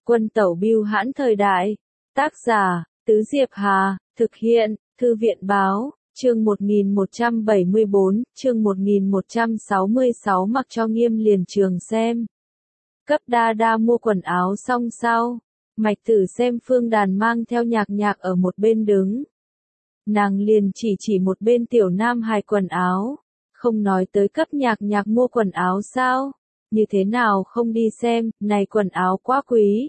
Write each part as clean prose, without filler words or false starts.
Quân tẩu bưu hãn thời đại. Tác giả, Tứ Diệp Hà, thực hiện, Thư viện báo, chương 1174, chương 1166 mặc cho Nghiêm liền trường xem. Cấp đa đa mua quần áo xong sau, Mạch Tử xem Phương Đàn mang theo Nhạc Nhạc ở một bên đứng. Nàng liền chỉ một bên tiểu nam hài quần áo, không nói tới cấp Nhạc Nhạc mua quần áo sao, như thế nào không đi xem, này quần áo quá quý.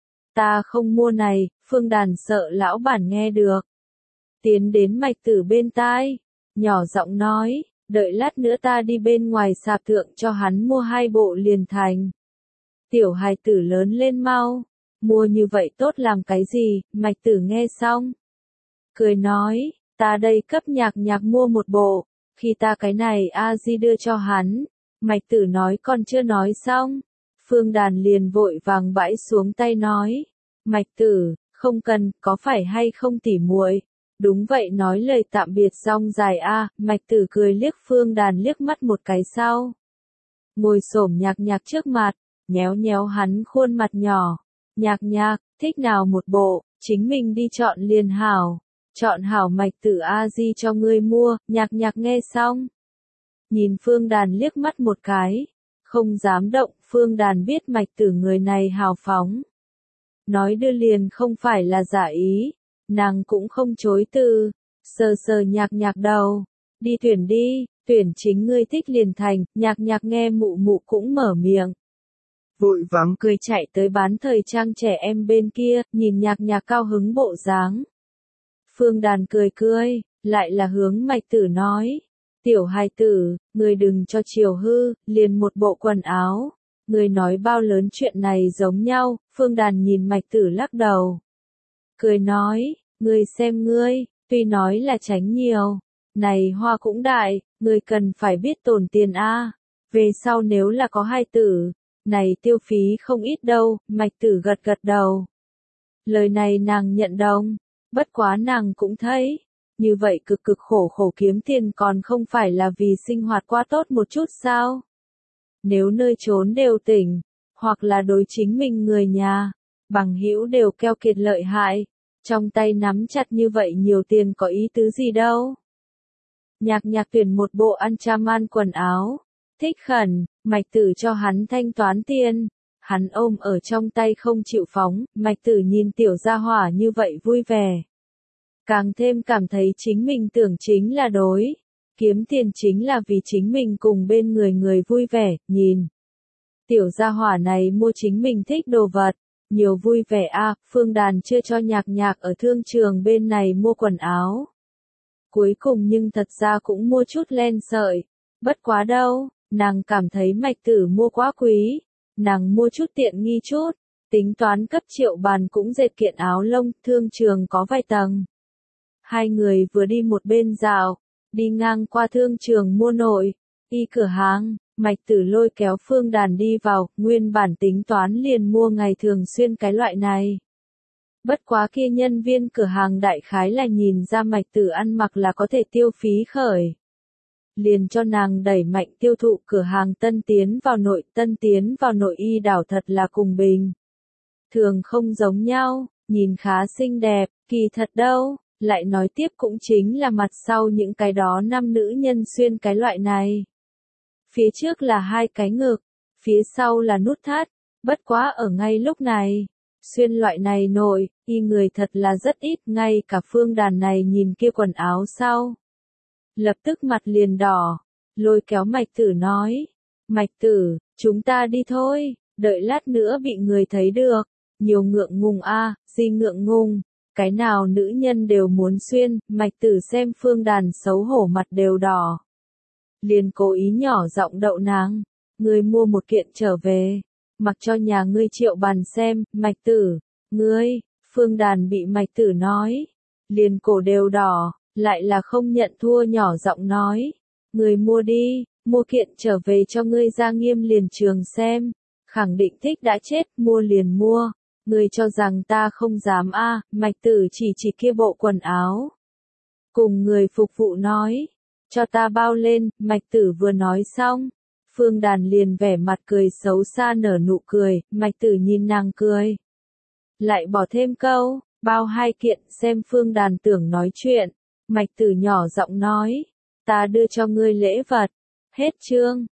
Ta không mua này, Phương Đàn sợ lão bản nghe được. Tiến đến Mạch Tử bên tai, nhỏ giọng nói, đợi lát nữa ta đi bên ngoài sạp thượng cho hắn mua 2 bộ liền thành. Tiểu hài tử lớn lên mau, mua như vậy tốt làm cái gì, Mạch Tử nghe xong. Cười nói, ta đây cấp Nhạc Nhạc mua 1 bộ, khi ta cái này A-di đưa cho hắn. Mạch Tử nói còn chưa nói xong. Phương Đàn liền vội vàng bãi xuống tay nói, Mạch Tử, không cần, có phải hay không tỉ muội? Đúng vậy nói lời tạm biệt xong dài a. Mạch Tử cười liếc Phương Đàn liếc mắt một cái sau. Ngồi xổm Nhạc Nhạc trước mặt, nhéo nhéo hắn khuôn mặt nhỏ. Nhạc Nhạc, thích nào một bộ, chính mình đi chọn liền hảo. Chọn hảo Mạch Tử A-di cho ngươi mua, Nhạc Nhạc nghe xong. Nhìn Phương Đàn liếc mắt một cái, không dám động, Phương Đàn biết Mạch Tử người này hào phóng. Nói đưa liền không phải là giả ý, nàng cũng không chối từ, sờ sờ Nhạc Nhạc đầu, đi tuyển chính ngươi thích liền thành, Nhạc Nhạc nghe mụ mụ cũng mở miệng. Vội vắng cười chạy tới bán thời trang trẻ em bên kia, nhìn Nhạc Nhạc cao hứng bộ dáng. Phương Đàn cười, lại là hướng Mạch Tử nói, tiểu hài tử, ngươi đừng cho chiều hư, liền 1 bộ quần áo. Người nói bao lớn chuyện này giống nhau, Phương Đàn nhìn Mạch Tử lắc đầu. Cười nói, ngươi xem ngươi, tuy nói là tránh nhiều, này hoa cũng đại, ngươi cần phải biết tồn tiền a. Về sau nếu là có hài tử, này tiêu phí không ít đâu, Mạch Tử gật đầu. Lời này nàng nhận đồng, bất quá nàng cũng thấy, như vậy cực khổ kiếm tiền còn không phải là vì sinh hoạt qua tốt một chút sao? Nếu nơi trốn đều tỉnh, hoặc là đối chính mình người nhà, bằng hữu đều keo kiệt lợi hại, trong tay nắm chặt như vậy nhiều tiền có ý tứ gì đâu. Nhạc Nhạc tuyển 1 bộ Anchaman quần áo, thích khẩn, Mạch Tử cho hắn thanh toán tiền, hắn ôm ở trong tay không chịu phóng, Mạch Tử nhìn tiểu gia hỏa như vậy vui vẻ. Càng thêm cảm thấy chính mình tưởng chính là đối. Kiếm tiền chính là vì chính mình cùng bên người vui vẻ, nhìn. Tiểu gia hỏa này mua chính mình thích đồ vật, nhiều vui vẻ a. Phương Đàn chưa cho Nhạc Nhạc ở thương trường bên này mua quần áo. Cuối cùng nhưng thật ra cũng mua chút len sợi, bất quá đâu, nàng cảm thấy Mạch Tử mua quá quý, nàng mua chút tiện nghi chút, tính toán cấp triệu bàn cũng dệt kiện áo lông, thương trường có vài tầng. Hai người vừa đi một bên dạo. Đi ngang qua thương trường mua nội, y cửa hàng, Mạch Tử lôi kéo Phương Đàn đi vào, nguyên bản tính toán liền mua ngày thường xuyên cái loại này. Bất quá kia nhân viên cửa hàng đại khái là nhìn ra Mạch Tử ăn mặc là có thể tiêu phí khởi. Liền cho nàng đẩy mạnh tiêu thụ cửa hàng tân tiến vào nội y đảo thật là cùng bình. Thường không giống nhau, nhìn khá xinh đẹp, kỳ thật đâu. Lại nói tiếp cũng chính là mặt sau những cái đó nam nữ nhân xuyên cái loại này. Phía trước là 2 cái ngực, phía sau là nút thắt, bất quá ở ngay lúc này, xuyên loại này nội, y người thật là rất ít, ngay cả Phương Đàn này nhìn kia quần áo sau. Lập tức mặt liền đỏ, lôi kéo Mạch Tử nói, Mạch Tử, chúng ta đi thôi, đợi lát nữa bị người thấy được, nhiều ngượng ngùng a, gì ngượng ngùng. Cái nào nữ nhân đều muốn xuyên, Mạch Tử xem Phương Đàn xấu hổ mặt đều đỏ. Liền cố ý nhỏ giọng đậu nàng, ngươi mua 1 kiện trở về, mặc cho nhà ngươi triệu bàn xem, Mạch Tử, ngươi, Phương Đàn bị Mạch Tử nói, liền cổ đều đỏ, lại là không nhận thua nhỏ giọng nói, ngươi mua đi, mua kiện trở về cho ngươi ra Nghiêm liền trường xem, khẳng định thích đã chết, mua liền mua. Ngươi cho rằng ta không dám a? Mạch Tử chỉ kia bộ quần áo. Cùng người phục vụ nói, cho ta bao lên, Mạch Tử vừa nói xong. Phương Đàn liền vẻ mặt cười xấu xa nở nụ cười, Mạch Tử nhìn nàng cười. Lại bỏ thêm câu, bao hai kiện xem Phương Đàn tưởng nói chuyện. Mạch Tử nhỏ giọng nói, ta đưa cho ngươi lễ vật. Hết chương.